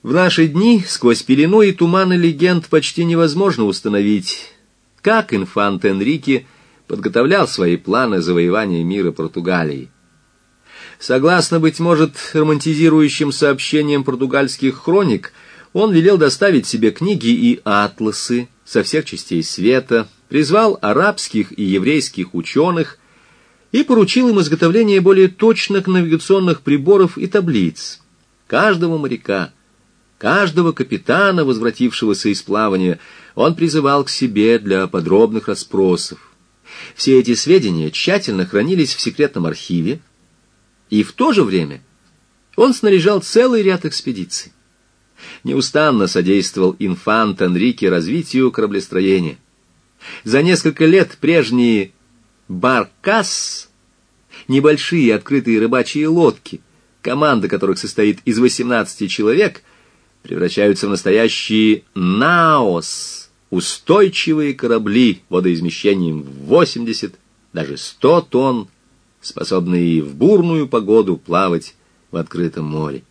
В наши дни сквозь пелену и туманы легенд почти невозможно установить, как инфант Энрике подготовлял свои планы завоевания мира Португалии. Согласно, быть может, романтизирующим сообщениям португальских хроник, он велел доставить себе книги и атласы со всех частей света, призвал арабских и еврейских ученых и поручил им изготовление более точных навигационных приборов и таблиц. Каждого моряка, каждого капитана, возвратившегося из плавания, он призывал к себе для подробных расспросов. Все эти сведения тщательно хранились в секретном архиве, и в то же время он снаряжал целый ряд экспедиций. Неустанно содействовал инфант Энрике развитию кораблестроения. За несколько лет прежние баркас, небольшие открытые рыбачьи лодки, команда которых состоит из 18 человек, превращаются в настоящие наос, устойчивые корабли водоизмещением в 80, даже 100 тонн, способные в бурную погоду плавать в открытом море.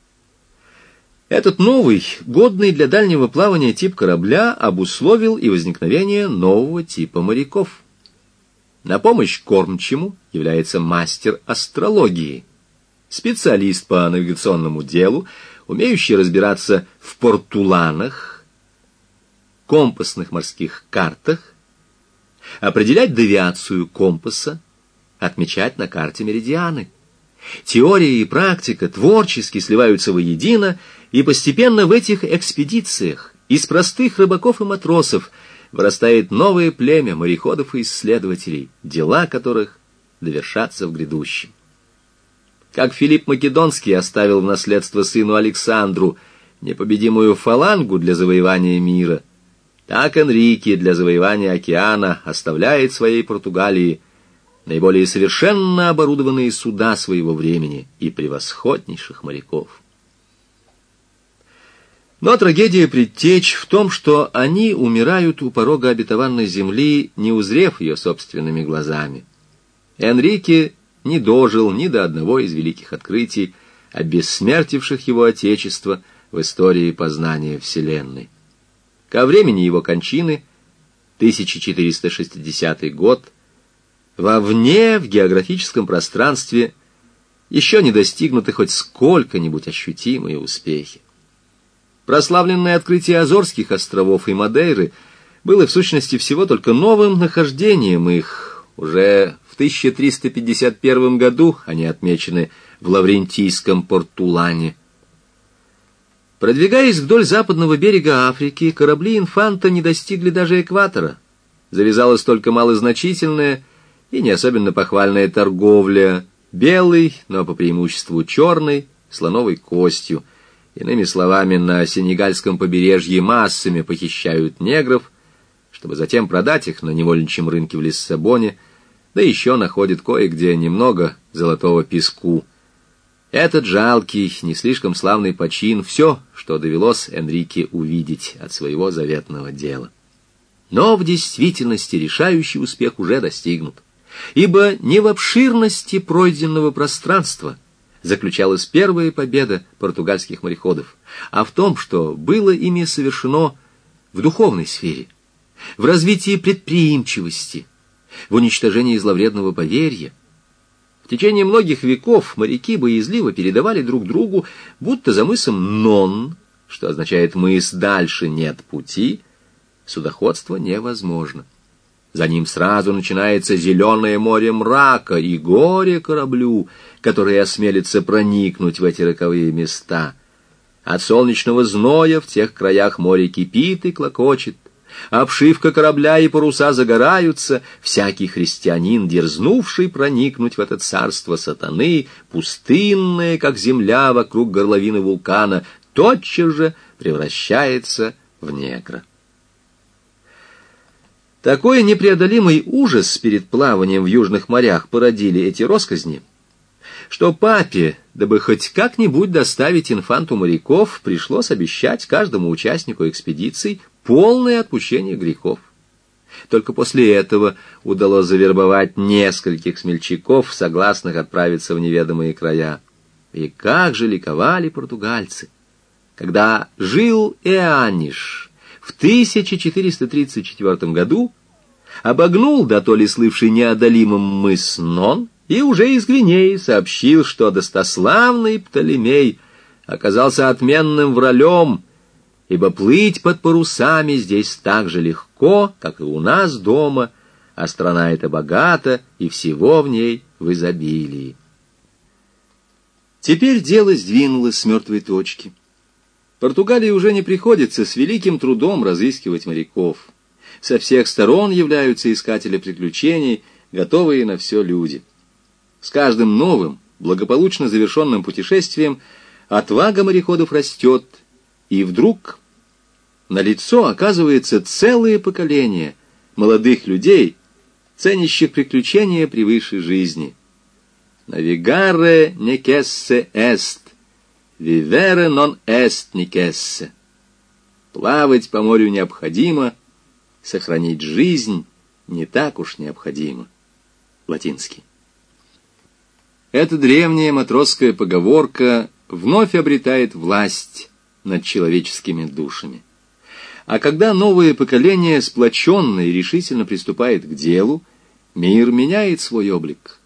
Этот новый, годный для дальнего плавания тип корабля обусловил и возникновение нового типа моряков. На помощь кормчему является мастер астрологии, специалист по навигационному делу, умеющий разбираться в портуланах, компасных морских картах, определять девиацию компаса, отмечать на карте меридианы. Теория и практика творчески сливаются воедино, и постепенно в этих экспедициях из простых рыбаков и матросов вырастает новое племя мореходов и исследователей, дела которых довершатся в грядущем. Как Филипп Македонский оставил в наследство сыну Александру непобедимую фалангу для завоевания мира, так Энрике для завоевания океана оставляет своей Португалии наиболее совершенно оборудованные суда своего времени и превосходнейших моряков. Но трагедия предтеч в том, что они умирают у порога обетованной земли, не узрев ее собственными глазами. Энрике не дожил ни до одного из великих открытий, обессмертивших его отечество в истории познания Вселенной. Ко времени его кончины, 1460 год, вовне, в географическом пространстве, еще не достигнуты хоть сколько-нибудь ощутимые успехи. Прославленное открытие Азорских островов и Мадейры было в сущности всего только новым нахождением их. Уже в 1351 году они отмечены в Лаврентийском Портулане. Продвигаясь вдоль западного берега Африки, корабли инфанта не достигли даже экватора. Завязалась только малозначительная и не особенно похвальная торговля белой, но по преимуществу черной, слоновой костью. Иными словами, на сенегальском побережье массами похищают негров, чтобы затем продать их на невольничьем рынке в Лиссабоне, да еще находят кое-где немного золотого песку. Этот жалкий, не слишком славный почин — все, что довелось Энрике увидеть от своего заветного дела. Но в действительности решающий успех уже достигнут, ибо не в обширности пройденного пространства заключалась первая победа португальских мореходов, а в том, что было ими совершено в духовной сфере, в развитии предприимчивости, в уничтожении зловредного поверья. В течение многих веков моряки боязливо передавали друг другу, будто за мысом Нон, что означает «мыс дальше нет пути», судоходство невозможно. За ним сразу начинается зеленое море мрака и горе кораблю, который осмелится проникнуть в эти роковые места. От солнечного зноя в тех краях море кипит и клокочет, обшивка корабля и паруса загораются, всякий христианин, дерзнувший проникнуть в это царство сатаны, пустынное, как земля вокруг горловины вулкана, тотчас же превращается в негра. Такой непреодолимый ужас перед плаванием в южных морях породили эти россказни, что папе, дабы хоть как-нибудь доставить инфанту моряков, пришлось обещать каждому участнику экспедиций полное отпущение грехов. Только после этого удалось завербовать нескольких смельчаков, согласных отправиться в неведомые края. И как же ликовали португальцы! когда жил Эаниш в 1434 году, обогнул дотоле слывший неодолимым мыс Нон и уже из Гвинеи сообщил, что достославный Птолемей оказался отменным вралем, ибо плыть под парусами здесь так же легко, как и у нас дома, а страна эта богата, и всего в ней в изобилии. Теперь дело сдвинулось с мертвой точки. Португалии уже не приходится с великим трудом разыскивать моряков. Со всех сторон являются искатели приключений, готовые на все люди. С каждым новым, благополучно завершенным путешествием отвага мореходов растет, и вдруг налицо оказывается целое поколение молодых людей, ценящих приключения превыше жизни. «Навигаре некессе эст, вивере нон эст некессе». Плавать по морю необходимо, сохранить жизнь не так уж необходимо. Латинский. Эта древняя матросская поговорка вновь обретает власть над человеческими душами. А когда новое поколение сплоченно и решительно приступает к делу, мир меняет свой облик.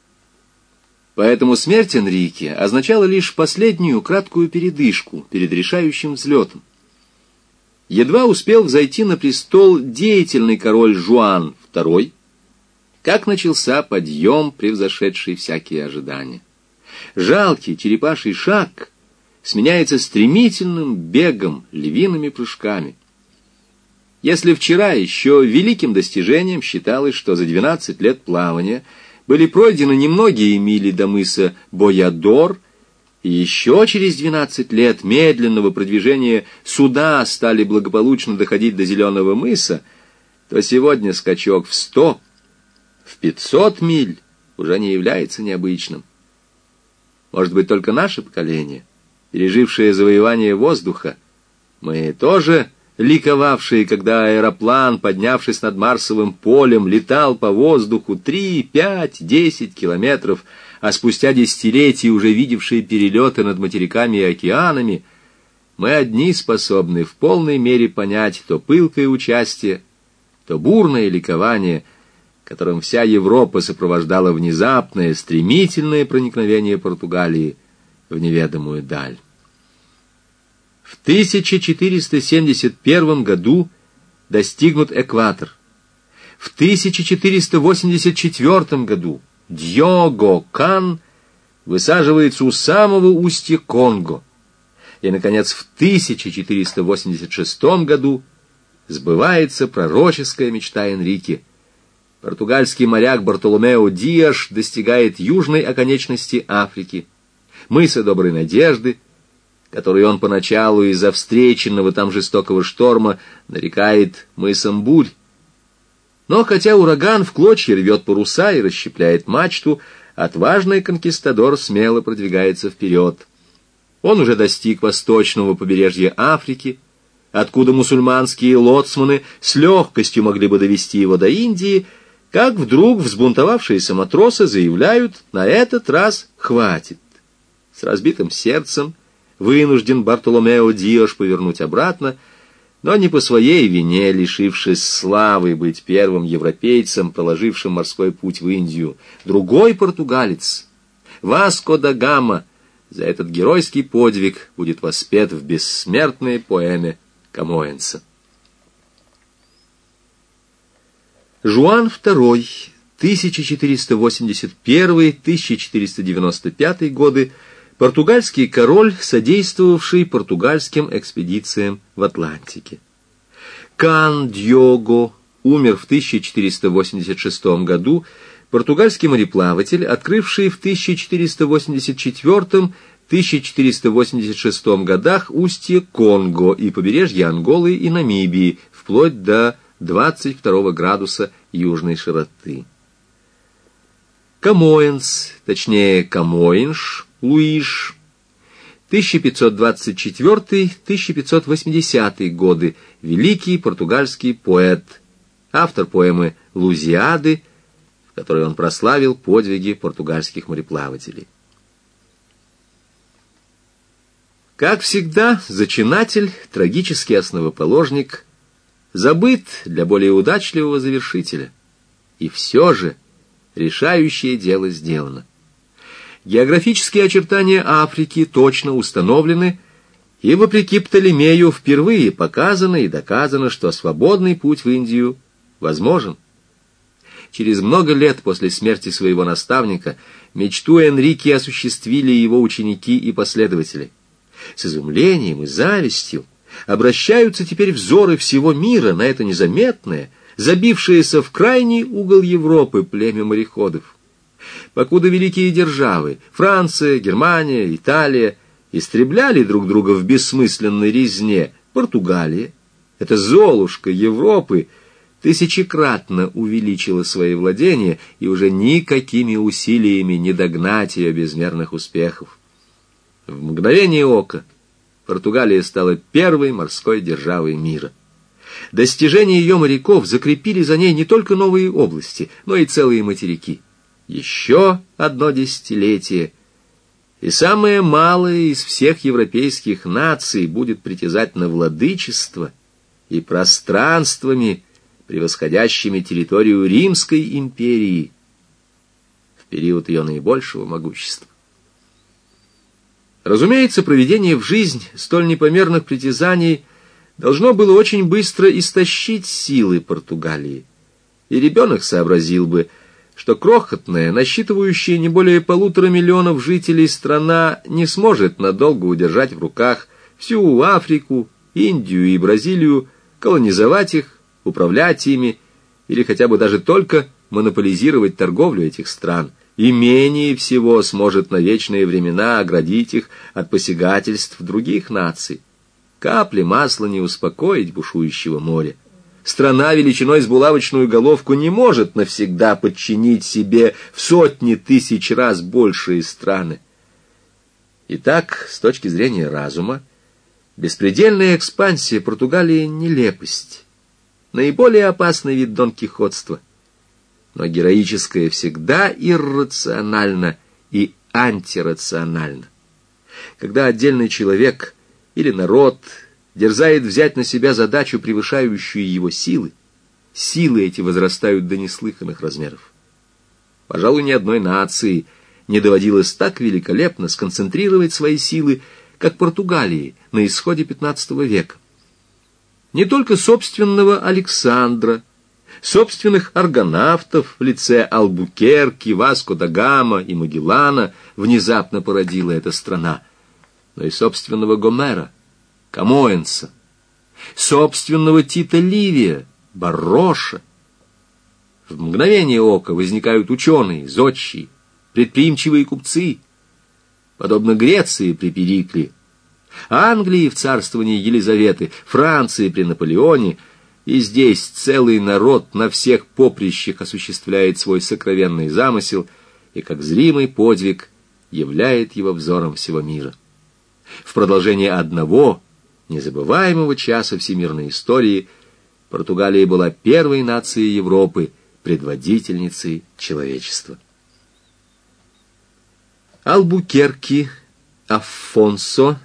Поэтому смерть Энрике означала лишь последнюю краткую передышку перед решающим взлетом. Едва успел взойти на престол деятельный король Жуан II, как начался подъем, превзошедший всякие ожидания. Жалкий черепаший шаг сменяется стремительным бегом, львиными прыжками. Если вчера еще великим достижением считалось, что за 12 лет плавания были пройдены немногие мили до мыса Боядор, и еще через 12 лет медленного продвижения суда стали благополучно доходить до Зеленого мыса, то сегодня скачок в 100, в 500 миль уже не является необычным. Может быть, только наше поколение, пережившее завоевание воздуха, мы тоже ликовавшие, когда аэроплан, поднявшись над Марсовым полем, летал по воздуху 3, 5, 10 километров, а спустя десятилетия уже видевшие перелеты над материками и океанами, мы одни способны в полной мере понять то пылкое участие, то бурное ликование, которым вся Европа сопровождала внезапное, стремительное проникновение Португалии в неведомую даль. В 1471 году достигнут экватор. В 1484 году Дьего Кан высаживается у самого устья Конго. И, наконец, в 1486 году сбывается пророческая мечта Энрике. Португальский моряк Бартоломео Диаш достигает южной оконечности Африки, мыса Доброй Надежды, который он поначалу из-за встреченного там жестокого шторма нарекает мысом бурь. Но хотя ураган в клочья рвет паруса и расщепляет мачту, отважный конкистадор смело продвигается вперед. Он уже достиг восточного побережья Африки, откуда мусульманские лоцманы с легкостью могли бы довести его до Индии, как вдруг взбунтовавшиеся матросы заявляют: на этот раз хватит. С разбитым сердцем вынужден Бартоломео Диаш повернуть обратно, но не по своей вине, лишившись славы быть первым европейцем, проложившим морской путь в Индию. Другой португалец, Васко да Гама, за этот геройский подвиг будет воспет в бессмертной поэме Камоэнса. Жуан II, 1481-1495 годы, португальский король, содействовавший португальским экспедициям в Атлантике. Кан Дьего умер в 1486 году, португальский мореплаватель, открывший в 1484-1486 годах устье Конго и побережье Анголы и Намибии, вплоть до 22 градуса южной широты. Камоэнс, точнее Камоинш, Луиш, 1524-1580 годы, великий португальский поэт, автор поэмы «Лузиады», в которой он прославил подвиги португальских мореплавателей. Как всегда, зачинатель, трагический основоположник, забыт для более удачливого завершителя. И все же решающее дело сделано. Географические очертания Африки точно установлены, и, вопреки Птолемею, впервые показано и доказано, что свободный путь в Индию возможен. Через много лет после смерти своего наставника мечту Энрике осуществили его ученики и последователи. С изумлением и завистью обращаются теперь взоры всего мира на это незаметное, забившееся в крайний угол Европы племя мореходов. Покуда великие державы — Франция, Германия, Италия — истребляли друг друга в бессмысленной резне, Португалия, эта Золушка Европы, тысячекратно увеличила свои владения, и уже никакими усилиями не догнать ее безмерных успехов. В мгновение ока Португалия стала первой морской державой мира. Достижения ее моряков закрепили за ней не только новые области, но и целые материки. Еще одно десятилетие, и самая малая из всех европейских наций будет притязать на владычество и пространствами, превосходящими территорию Римской империи в период ее наибольшего могущества. Разумеется, проведение в жизнь столь непомерных притязаний должно было очень быстро истощить силы Португалии, и ребенок сообразил бы, что крохотная, насчитывающая не более 1,5 миллиона жителей страна не сможет надолго удержать в руках всю Африку, Индию и Бразилию, колонизовать их, управлять ими или хотя бы даже только монополизировать торговлю этих стран, и менее всего сможет на вечные времена оградить их от посягательств других наций. Капли масла не успокоить бушующего моря. Страна величиной с булавочную головку не может навсегда подчинить себе в сотни тысяч раз большие страны. Итак, с точки зрения разума, беспредельная экспансия Португалии — нелепость, наиболее опасный вид донкихотства. Но героическое всегда иррационально и антирационально. Когда отдельный человек или народ дерзает взять на себя задачу, превышающую его силы, силы эти возрастают до неслыханных размеров. Пожалуй, ни одной нации не доводилось так великолепно сконцентрировать свои силы, как Португалии на исходе XV века. Не только собственного Александра, собственных аргонавтов в лице Албукерки, Васко да Гама и Магеллана внезапно породила эта страна, но и собственного Гомера, Камоэнса, собственного Тита Ливия, Барроша. В мгновение ока возникают ученые, зодчие, предприимчивые купцы, подобно Греции при Перикле, Англии в царствовании Елизаветы, Франции при Наполеоне, и здесь целый народ на всех поприщах осуществляет свой сокровенный замысел и, как зримый подвиг, являет его взором всего мира. В продолжение одного незабываемого часа всемирной истории Португалия была первой нацией Европы, предводительницей человечества. Албукерки Аффонсо,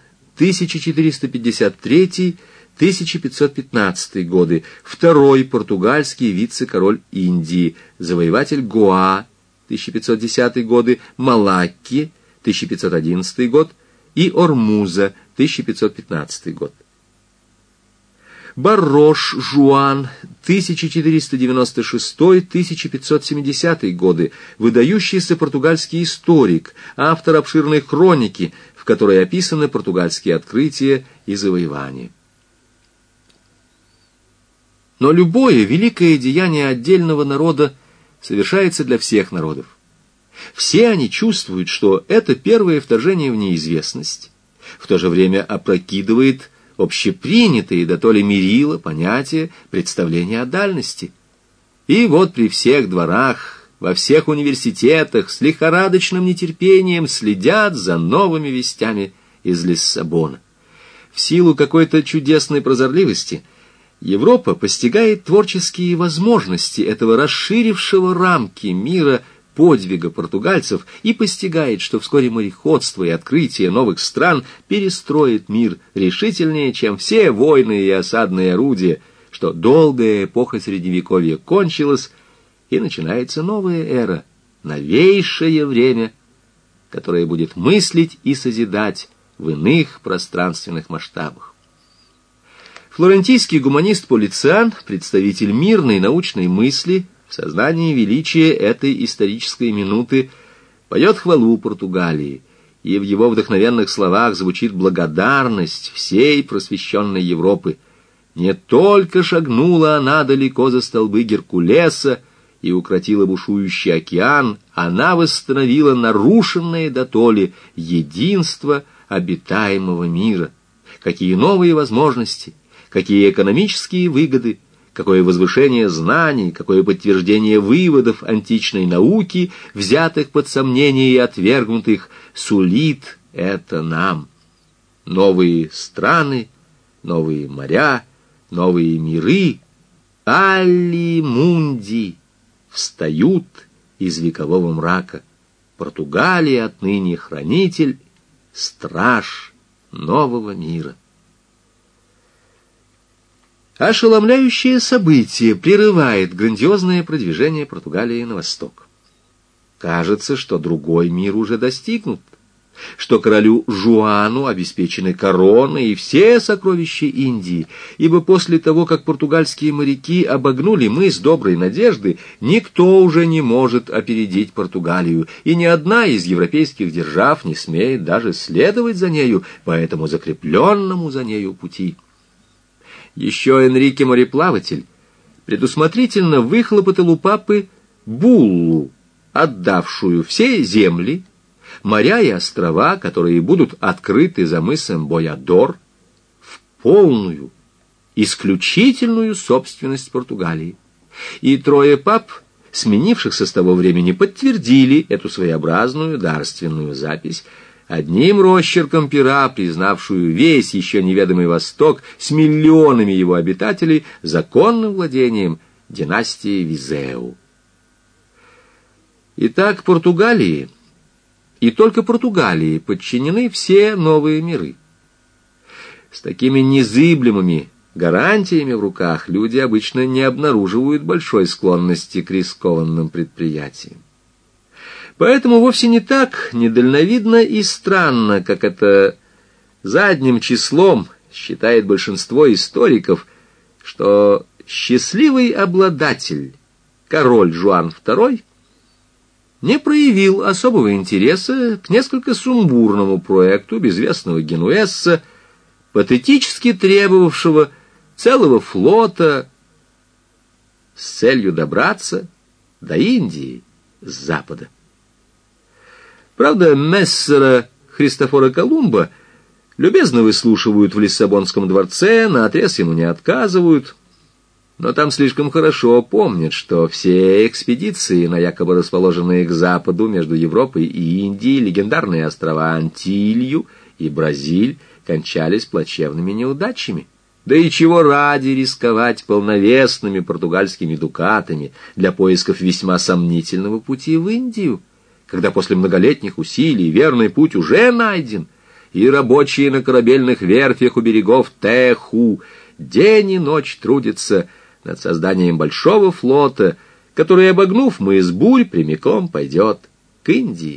1453-1515 годы, второй португальский вице-король Индии, завоеватель Гоа, 1510 годы, Малакки, 1511 год, и Ормуза, 1515 год. Баррош Жуан, 1496-1570 годы, выдающийся португальский историк, автор обширной хроники, в которой описаны португальские открытия и завоевания. Но любое великое деяние отдельного народа совершается для всех народов. Все они чувствуют, что это первое вторжение в неизвестность, в то же время опрокидывает общепринятые дотоле мерила, понятия, представления о дальности. И вот при всех дворах, во всех университетах с лихорадочным нетерпением следят за новыми вестями из Лиссабона. В силу какой-то чудесной прозорливости Европа постигает творческие возможности этого расширившего рамки мира подвига португальцев и постигает, что вскоре мореходство и открытие новых стран перестроит мир решительнее, чем все войны и осадные орудия, что долгая эпоха Средневековья кончилась, и начинается новая эра, новейшее время, которое будет мыслить и созидать в иных пространственных масштабах. Флорентийский гуманист Полициан, представитель мирной научной мысли, в сознании величия этой исторической минуты поет хвалу Португалии, и в его вдохновенных словах звучит благодарность всей просвещенной Европы. Не только шагнула она далеко за столбы Геркулеса и укротила бушующий океан, она восстановила нарушенное дотоле единство обитаемого мира. Какие новые возможности, какие экономические выгоды, какое возвышение знаний, какое подтверждение выводов античной науки, взятых под сомнение и отвергнутых, сулит это нам. Новые страны, новые моря, новые миры, алли-мунди, встают из векового мрака. Португалия отныне хранитель, страж нового мира. Ошеломляющее событие прерывает грандиозное продвижение Португалии на восток. Кажется, что другой мир уже достигнут, что королю Жуану обеспечены корона и все сокровища Индии, ибо после того, как португальские моряки обогнули мыс Доброй Надежды, никто уже не может опередить Португалию, и ни одна из европейских держав не смеет даже следовать за нею по этому закрепленному за нею пути. Еще Энрике Мореплаватель предусмотрительно выхлопотал у папы буллу, отдавшую все земли, моря и острова, которые будут открыты за мысом Боядор, в полную, исключительную собственность Португалии. И трое пап, сменившихся с того времени, подтвердили эту своеобразную дарственную запись, одним росчерком пера признавшую весь еще неведомый Восток с миллионами его обитателей законным владением династии Визеу. Итак, Португалии, и только Португалии, подчинены все новые миры. С такими незыблемыми гарантиями в руках люди обычно не обнаруживают большой склонности к рискованным предприятиям. Поэтому вовсе не так недальновидно и странно, как это задним числом считает большинство историков, что счастливый обладатель, король Жуан II, не проявил особого интереса к несколько сумбурному проекту безвестного генуэзца, патетически требовавшего целого флота с целью добраться до Индии с запада. Правда, мессера Христофора Колумба любезно выслушивают в Лиссабонском дворце, наотрез ему не отказывают, но там слишком хорошо помнят, что все экспедиции на якобы расположенные к западу между Европой и Индией легендарные острова Антилью и Бразиль кончались плачевными неудачами. Да и чего ради рисковать полновесными португальскими дукатами для поисков весьма сомнительного пути в Индию, когда после многолетних усилий верный путь уже найден, и рабочие на корабельных верфях у берегов Теху день и ночь трудятся над созданием большого флота, который, обогнув мыс Бурь, прямиком пойдет к Индии.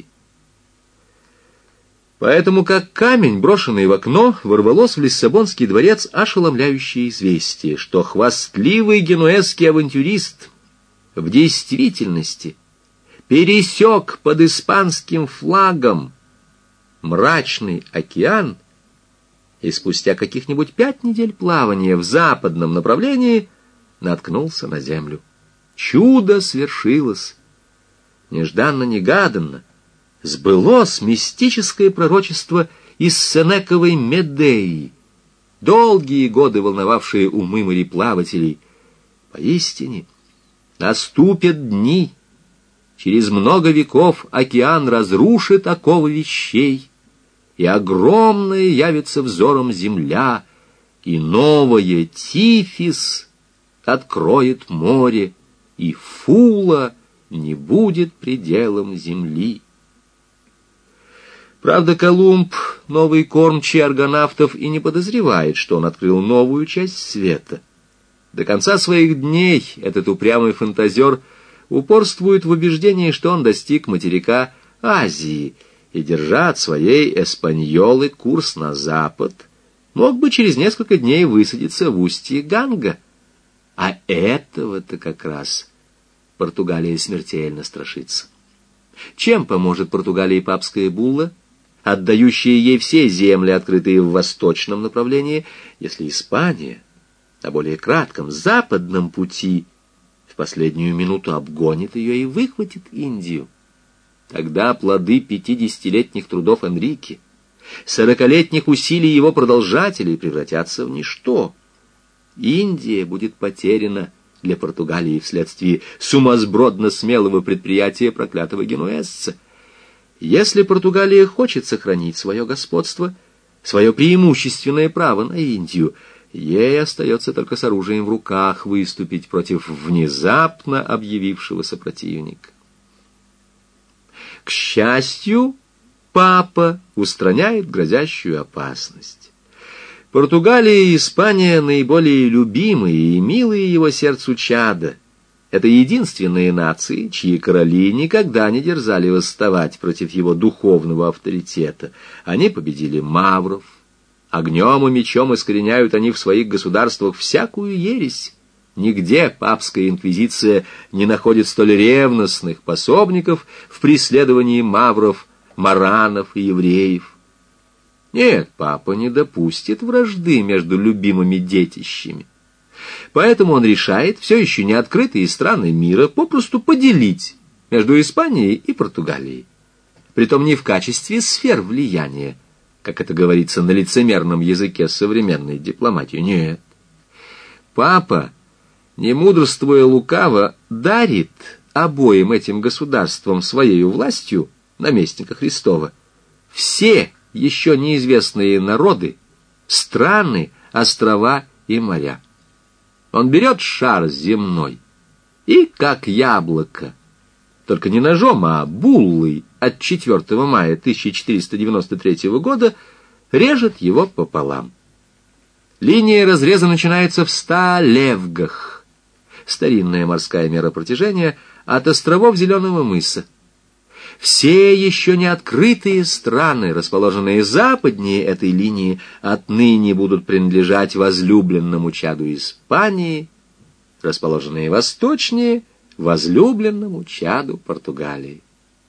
Поэтому, как камень, брошенный в окно, ворвалось в Лиссабонский дворец ошеломляющее известие, что хвастливый генуэзский авантюрист в действительности пересек под испанским флагом мрачный океан и спустя каких-нибудь 5 недель плавания в западном направлении наткнулся на землю. Чудо свершилось. Нежданно-негаданно сбылось мистическое пророчество из Сенековой Медеи, долгие годы волновавшие умы мореплавателей. Поистине, наступят дни, через много веков океан разрушит оковы вещей, и огромная явится взором земля, и новое Тифис откроет море, и Фула не будет пределом земли. Правда, Колумб, новый кормчий аргонавтов, и не подозревает, что он открыл новую часть света. До конца своих дней этот упрямый фантазер упорствует в убеждении, что он достиг материка Азии, и, держа от своей Эспаньолы курс на запад, мог бы через несколько дней высадиться в устье Ганга. А этого-то как раз Португалия смертельно страшится. Чем поможет Португалии папская булла, отдающая ей все земли, открытые в восточном направлении, если Испания на более кратком западном пути в последнюю минуту обгонит ее и выхватит Индию? Тогда плоды 50-летних трудов Энрике, 40-летних усилий его продолжателей превратятся в ничто. Индия будет потеряна для Португалии вследствие сумасбродно смелого предприятия проклятого генуэзца. Если Португалия хочет сохранить свое господство, свое преимущественное право на Индию, ей остается только с оружием в руках выступить против внезапно объявившегося противника. К счастью, папа устраняет грозящую опасность. Португалия и Испания — наиболее любимые и милые его сердцу чада. Это единственные нации, чьи короли никогда не дерзали восставать против его духовного авторитета. Они победили мавров. Огнем и мечом искореняют они в своих государствах всякую ересь. Нигде папская инквизиция не находит столь ревностных пособников в преследовании мавров, маранов и евреев. Нет, папа не допустит вражды между любимыми детищами. Поэтому он решает все еще не открытые страны мира попросту поделить между Испанией и Португалией. Притом не в качестве сфер влияния, как это говорится на лицемерном языке современной дипломатии. Нет. Папа, не мудрствуя лукаво, дарит обоим этим государствам своей властью, наместника Христова, все еще неизвестные народы, страны, острова и моря. Он берет шар земной и, как яблоко, только не ножом, а буллой от 4 мая 1493 года, режет его пополам. Линия разреза начинается в 100 левгах. Старинная морская мера протяжения от островов Зеленого мыса. Все еще не открытые страны, расположенные западнее этой линии, отныне будут принадлежать возлюбленному чаду Испании, расположенные восточнее — возлюбленному чаду Португалии.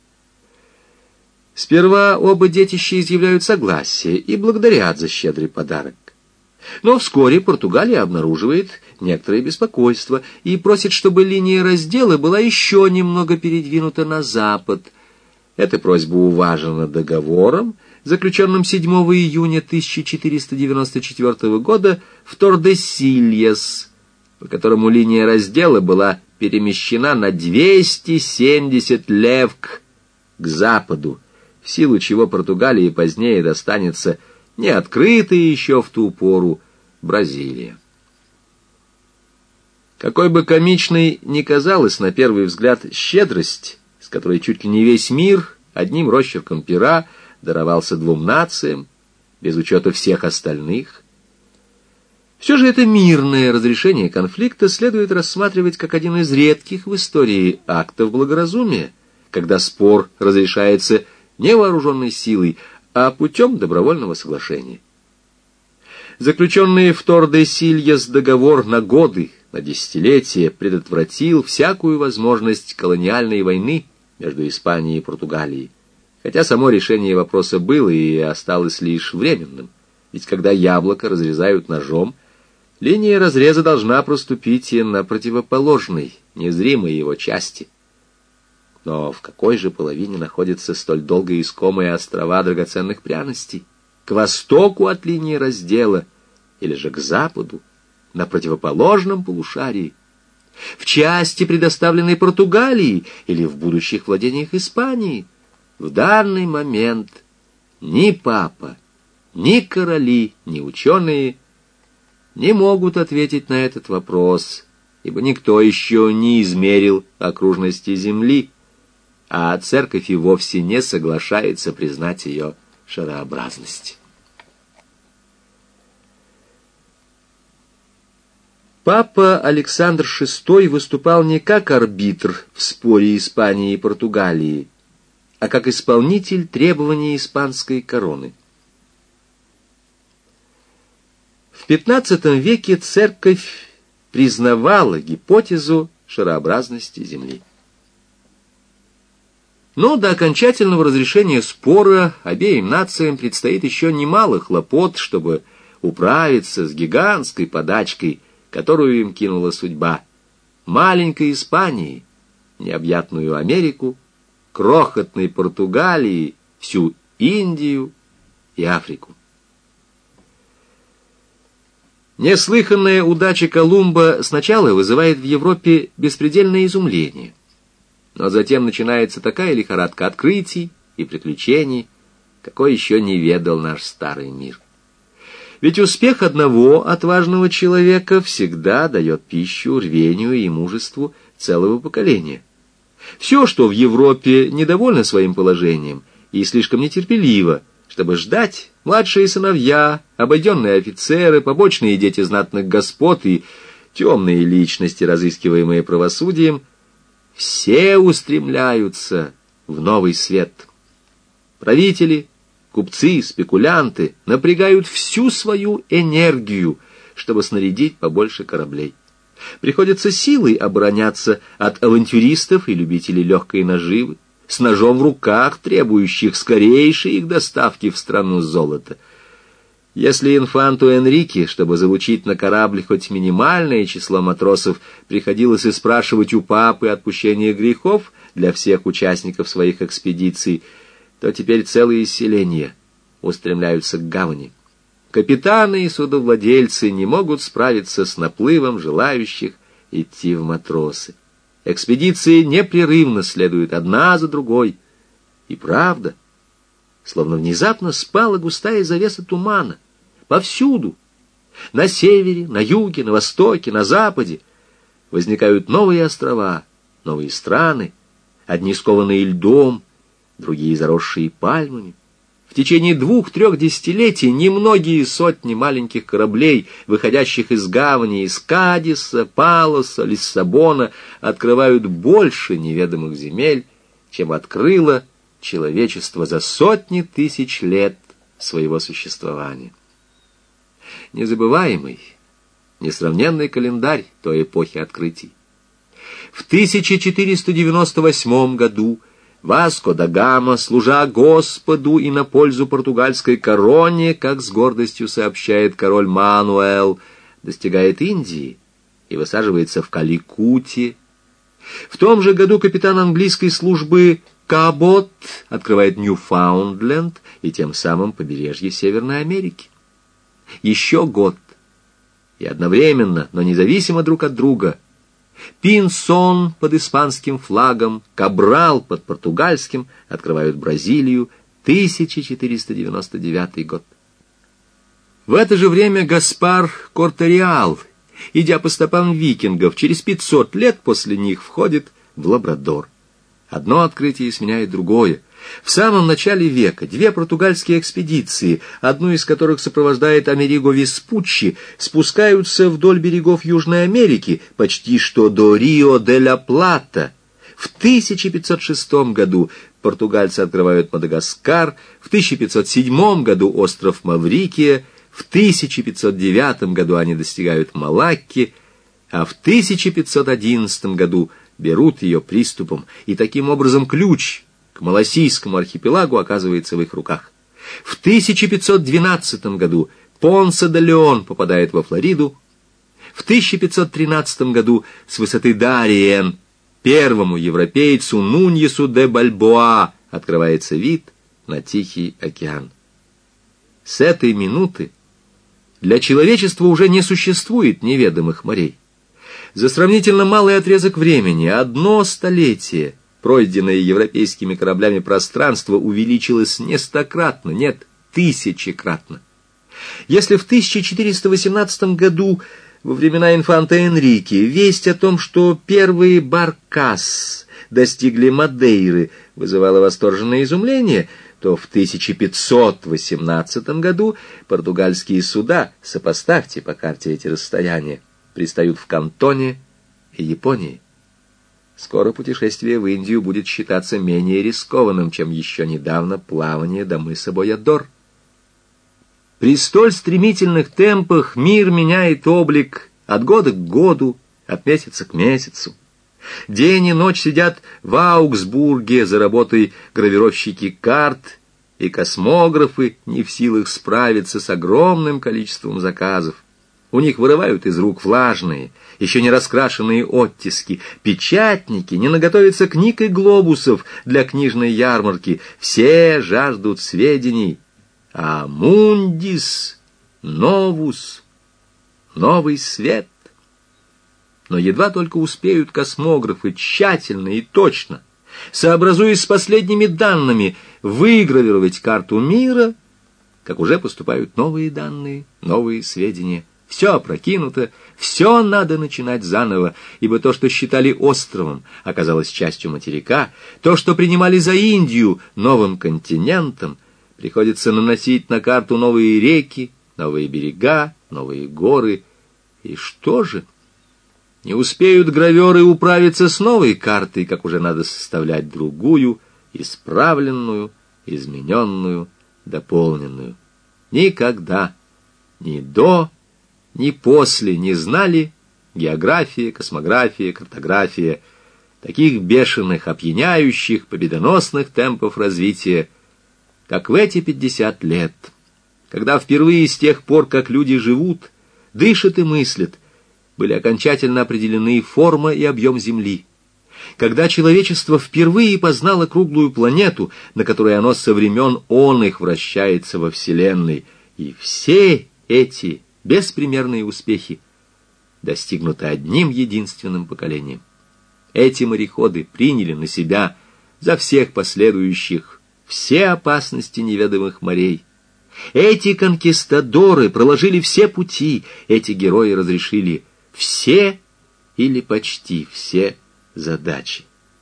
Сперва оба детища изъявляют согласие и благодарят за щедрый подарок. Но вскоре Португалия обнаруживает некоторое беспокойство и просит, чтобы линия раздела была еще немного передвинута на запад. Эта просьба уважена договором, заключенным 7 июня 1494 года в Тордесильяс, по которому линия раздела была перемещена на 270 левг к западу, в силу чего Португалии позднее достанется не открытая еще в ту пору Бразилия. Какой бы комичной ни казалась на первый взгляд щедрость, с которой чуть ли не весь мир одним росчерком пера даровался двум нациям, без учета всех остальных, все же это мирное разрешение конфликта следует рассматривать как один из редких в истории актов благоразумия, когда спор разрешается не вооруженной силой, а путем добровольного соглашения. Заключенный в Тордесильяс договор на годы, на десятилетия предотвратил всякую возможность колониальной войны между Испанией и Португалией, хотя само решение вопроса было и осталось лишь временным, ведь когда яблоко разрезают ножом, линия разреза должна проступить и на противоположной, незримой его части. Но в какой же половине находятся столь долго искомые острова драгоценных пряностей? К востоку от линии раздела или же к западу, на противоположном полушарии? В части, предоставленной Португалии или в будущих владениях Испании? В данный момент ни папа, ни короли, ни ученые не могут ответить на этот вопрос ибо никто еще не измерил окружности Земли, а церковь и вовсе не соглашается признать ее шарообразность. Папа Александр VI выступал не как арбитр в споре Испании и Португалии, а как исполнитель требований испанской короны. В XV веке церковь признавала гипотезу шарообразности Земли. Но до окончательного разрешения спора обеим нациям предстоит еще немало хлопот, чтобы управиться с гигантской подачкой, которую им кинула судьба, маленькой Испании, необъятную Америку, крохотной Португалии, всю Индию и Африку. Неслыханная удача Колумба сначала вызывает в Европе беспредельное изумление, но затем начинается такая лихорадка открытий и приключений, какой еще не ведал наш старый мир. Ведь успех одного отважного человека всегда дает пищу рвению и мужеству целого поколения. Все, что в Европе недовольно своим положением и слишком нетерпеливо, чтобы ждать, младшие сыновья, обойденные офицеры, побочные дети знатных господ и темные личности, разыскиваемые правосудием, все устремляются в новый свет. Правители, купцы, спекулянты напрягают всю свою энергию, чтобы снарядить побольше кораблей. Приходится силой обороняться от авантюристов и любителей легкой наживы, с ножом в руках, требующих скорейшей их доставки в страну золота. Если инфанту Энрике, чтобы залучить на корабль хоть минимальное число матросов, приходилось и спрашивать у папы отпущения грехов для всех участников своих экспедиций, то теперь целые селения устремляются к гавани. Капитаны и судовладельцы не могут справиться с наплывом желающих идти в матросы. Экспедиции непрерывно следуют одна за другой. И правда, словно внезапно спала густая завеса тумана. Повсюду, на севере, на юге, на востоке, на западе, возникают новые острова, новые страны, одни скованные льдом, другие заросшие пальмами. В течение 2-3 десятилетий немногие сотни маленьких кораблей, выходящих из гавани, из Кадиса, Палоса, Лиссабона, открывают больше неведомых земель, чем открыло человечество за сотни тысяч лет своего существования. Незабываемый, несравненный календарь той эпохи открытий. В 1498 году Васко да Гама, служа Господу и на пользу португальской короне, как с гордостью сообщает король Мануэл, достигает Индии и высаживается в Каликутте. В том же году капитан английской службы Кабот открывает Ньюфаундленд и тем самым побережье Северной Америки. Еще год, и одновременно, но независимо друг от друга, Пинсон под испанским флагом, Кабрал под португальским открывают Бразилию, 1499 год. В это же время Гаспар Корте-Реал, идя по стопам викингов, через 500 лет после них входит в Лабрадор. Одно открытие сменяет другое. В самом начале века 2 португальские экспедиции, одну из которых сопровождает Америго Веспуччи, спускаются вдоль берегов Южной Америки почти что до Рио-де-ла-Плата. В 1506 году португальцы открывают Мадагаскар, в 1507 году остров Маврикия, в 1509 году они достигают Малакки, а в 1511 году берут ее приступом, и таким образом ключ к Малассийскому архипелагу оказывается в их руках. В 1512 году Понсе де Леон попадает во Флориду. В 1513 году с высоты Дариен первому европейцу Нуньесу де Бальбоа открывается вид на Тихий океан. С этой минуты для человечества уже не существует неведомых морей. За сравнительно малый отрезок времени, 1 столетие, пройденное европейскими кораблями пространство увеличилось не 100-кратно, нет, 1000-кратно. Если в 1418 году Во времена инфанта Энрике весть о том, что первые баркас достигли Мадейры, вызывала восторженное изумление, то в 1518 году португальские суда, сопоставьте по карте эти расстояния, пристают в Кантоне и Японии. Скоро путешествие в Индию будет считаться менее рискованным, чем еще недавно плавание до мыса Боядор. При столь стремительных темпах мир меняет облик от года к году, от месяца к месяцу. День и ночь сидят в Аугсбурге за работой гравировщики карт, и космографы не в силах справиться с огромным количеством заказов. У них вырывают из рук влажные, еще не раскрашенные оттиски. Печатники не наготовятся книг и глобусов для книжной ярмарки. Все жаждут сведений. А мундис новус, новый свет. Но едва только успеют космографы тщательно и точно, сообразуясь с последними данными, выгравировать карту мира, как уже поступают новые данные, новые сведения. Все опрокинуто, все надо начинать заново, ибо то, что считали островом, оказалось частью материка, то, что принимали за Индию новым континентом, приходится наносить на карту новые реки, новые берега, новые горы. И что же? Не успеют граверы управиться с новой картой, как уже надо составлять другую, исправленную, измененную, дополненную. Никогда, ни до, ни после не знали география, космография, картография таких бешеных, опьяняющих, победоносных темпов развития, как в эти 50 лет, когда впервые с тех пор, как люди живут, дышат и мыслят, были окончательно определены форма и объем Земли, когда человечество впервые познало круглую планету, на которой оно со времен оных вращается во Вселенной, и все эти беспримерные успехи достигнуты одним единственным поколением. Эти мореходы приняли на себя за всех последующих все опасности неведомых морей. Эти конкистадоры проложили все пути, эти герои разрешили все или почти все задачи.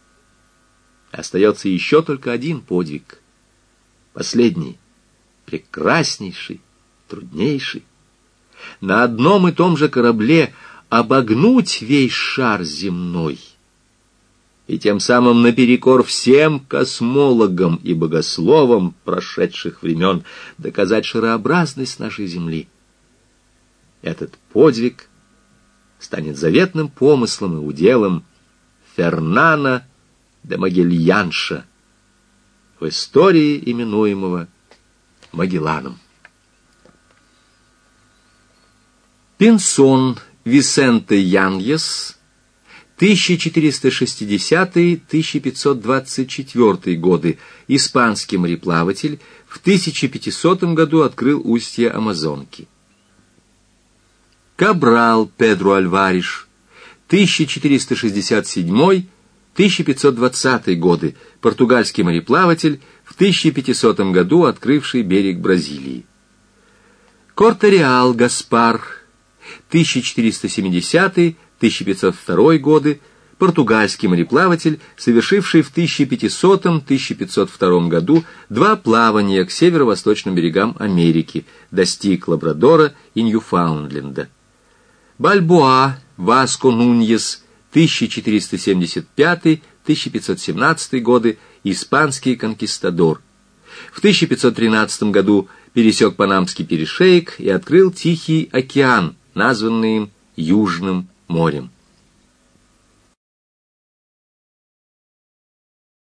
Остается еще только один подвиг, последний, прекраснейший, труднейший. На одном и том же корабле обогнуть весь шар земной и тем самым наперекор всем космологам и богословам прошедших времен доказать шарообразность нашей Земли. Этот подвиг станет заветным помыслом и уделом Фернана де Магельянша, в истории именуемого Магелланом. Пинсон Висенте Яньес, 1460-1524 годы, испанский мореплаватель, в 1500 году открыл устье Амазонки. Кабрал Педро Альвареш, 1467-1520 годы, португальский мореплаватель, в 1500 году открывший берег Бразилии. Кортореал Гаспар, 1470-1502 годы, португальский мореплаватель, совершивший в 1500-1502 году 2 плавания к северо-восточным берегам Америки, достиг Лабрадора и Ньюфаундленда. Бальбоа Васко Нуньес, 1475-1517 годы, испанский конкистадор. В 1513 году пересек Панамский перешеек и открыл Тихий океан, названный им Южным морем.